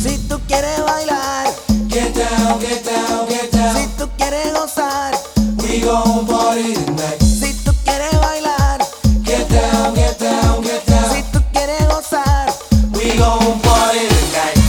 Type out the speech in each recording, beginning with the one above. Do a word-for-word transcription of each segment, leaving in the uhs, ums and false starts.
Si tú quieres bailar, Get down, get down, get down. si tú quieres gozar, We gon' party tonight. si tú quieres bailar, Get down, get down, get down. si tú quieres gozar, We gon' party tonight.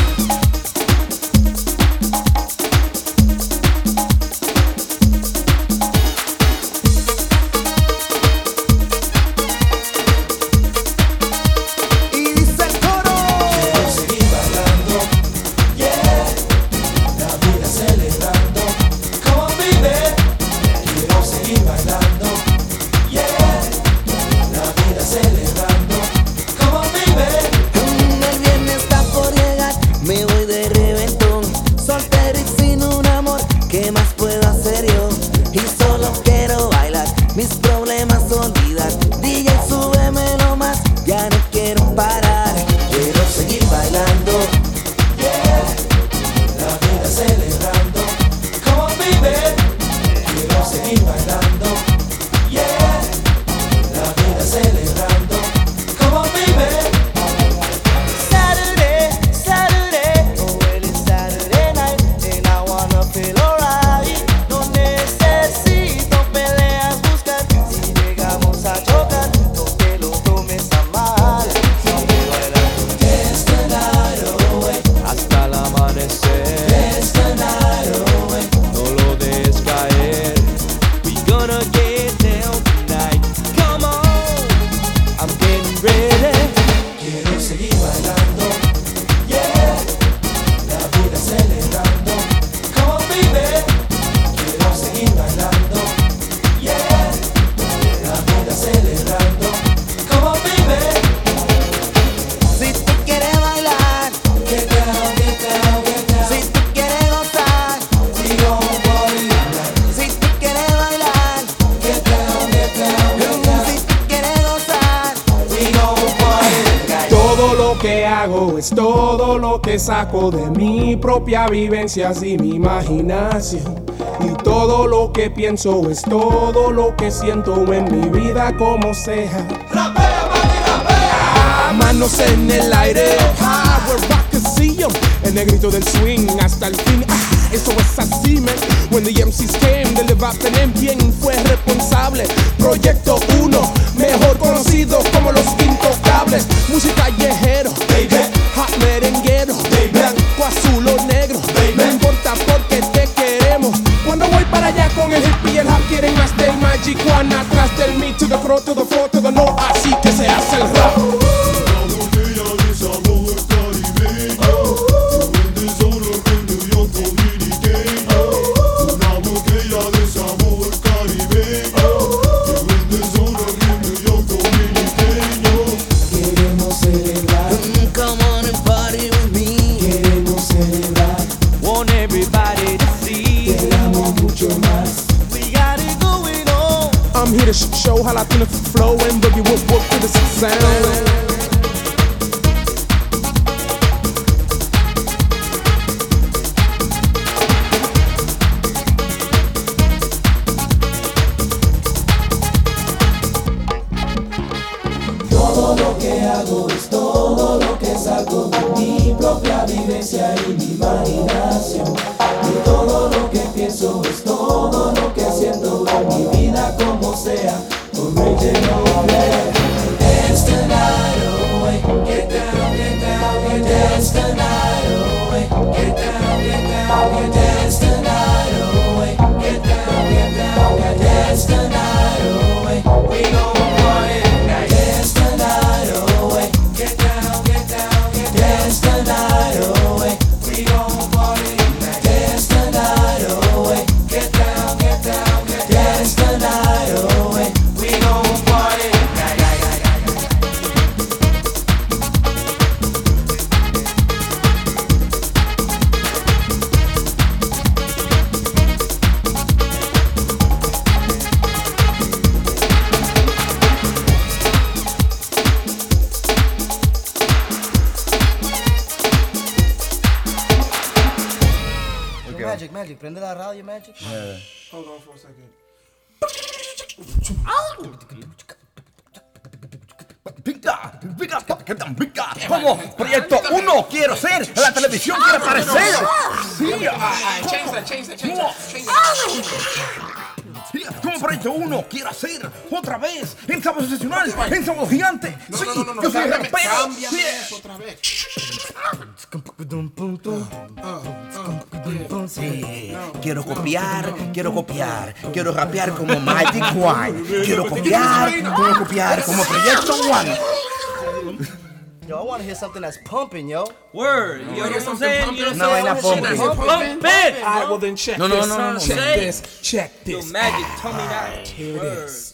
y dice el coro. Quiero seguir bailando, yeah. La vida celebrando, come on baby. Quiero seguir bailando, yeah. La vida celebrando, come on baby. El viernes está por llegar, me voy de reventón, soltero y sin un amor, ¿qué más puedo hacer yo? Y solo quiero bailar, mis problemas olvidar. D J, súbemelo más, ya no quiero parar. Quiero seguir bailando, yeah. La vida celebrando, come on baby. Quiero seguir bailando, yeah. La vida celebrando, come on baby. Saturday, Saturday, oh well it's Saturday night, and I wanna feel alright. No necesito peleas, buscar, si llegamos a chocar, no te lo tomes a mal. Sigue bailando Dance the night away, hasta el amanecer, dance the night away. no lo dejes caer. We gonna get down tonight, come on, I'm getting ready. Quiero seguir bailando, yeah. La vida celebrando, come on baby. Quiero seguir bailando, yeah. La vida celebrando, come on baby. Si tú quieres bailar, Get down, get down, get down. si tú quieres gozar, We gon' party tonight. si tú quieres bailar, Get down, get down, get down. si tú quieres gozar, We gon' party tonight. Todo lo que hago es todo lo que saco de mi propia vivencias y mi imaginación. Y todo lo que pienso es todo lo que siento en mi vida como sea. Rapea, mami, rapea. Ah, manos en el aire, power rock see 'em. El negrito del swing hasta el fin. Ah, eso es así, man. When the M Cs came, del debate bien fue responsable. Proyecto uno, mejor conocido como los Intocables. Música callejero, Baby. hot merenguero, Baby. blanco, azul o negro. Baby. No importa porque te queremos. Cuando voy para allá con el hip y el hop quieren más del Magic One. Atrás del me to the pro, to the floor, to the no. Así que se hace el rap. Queremos celebrar, come on and party with me. queremos celebrar. Want everybody to see. Queremos mucho más. We got it going on. I'm here to sh- show how Latino flow and boogie whoop whoop to the sound. Todo lo que hago es todo lo que saco de mi propia vivencia y mi imaginación. Y todo lo que pienso es todo lo que siento en mi vida como sea. Original, dance the night away. Get down, get down, get dance the night away. Get down, get down, get dance the night away. Get down, get down, get dance the night away. We gon' party tonight. Dance the night away. Get down, get down, get dance the night away. We gon' party tonight. Dance the night away. Get down, get down, get dance the night away. We gon' party tonight. Magic, Magic, prende la radio, Magic. Hold on for a second. Ping, da. Viga, viga, viga, viga. Como Proyecto uno quiero ser, en la televisión quiero aparecer. Sí, Change that, change that, change that, change that. sí, como Proyecto uno quiero hacer otra vez en Sábado Sensacional, en Sábado Gigante. No, Sí, no, no, no, no, yo soy cámbiame, rapero. cámbiame Sí. eso otra vez. Sí, quiero copiar, quiero copiar, quiero rapear como Magic One, quiero copiar, quiero copiar como Proyecto One. Yo, I want to hear something that's pumping, yo. Word. You know what I'm saying? You know No, what ain't I'm not saying? pumping. Pump it. All right, well then check No, no, this. no, no, no. Check Say. this. Check Yo, this. Magic, tell me that. Here it Word. is.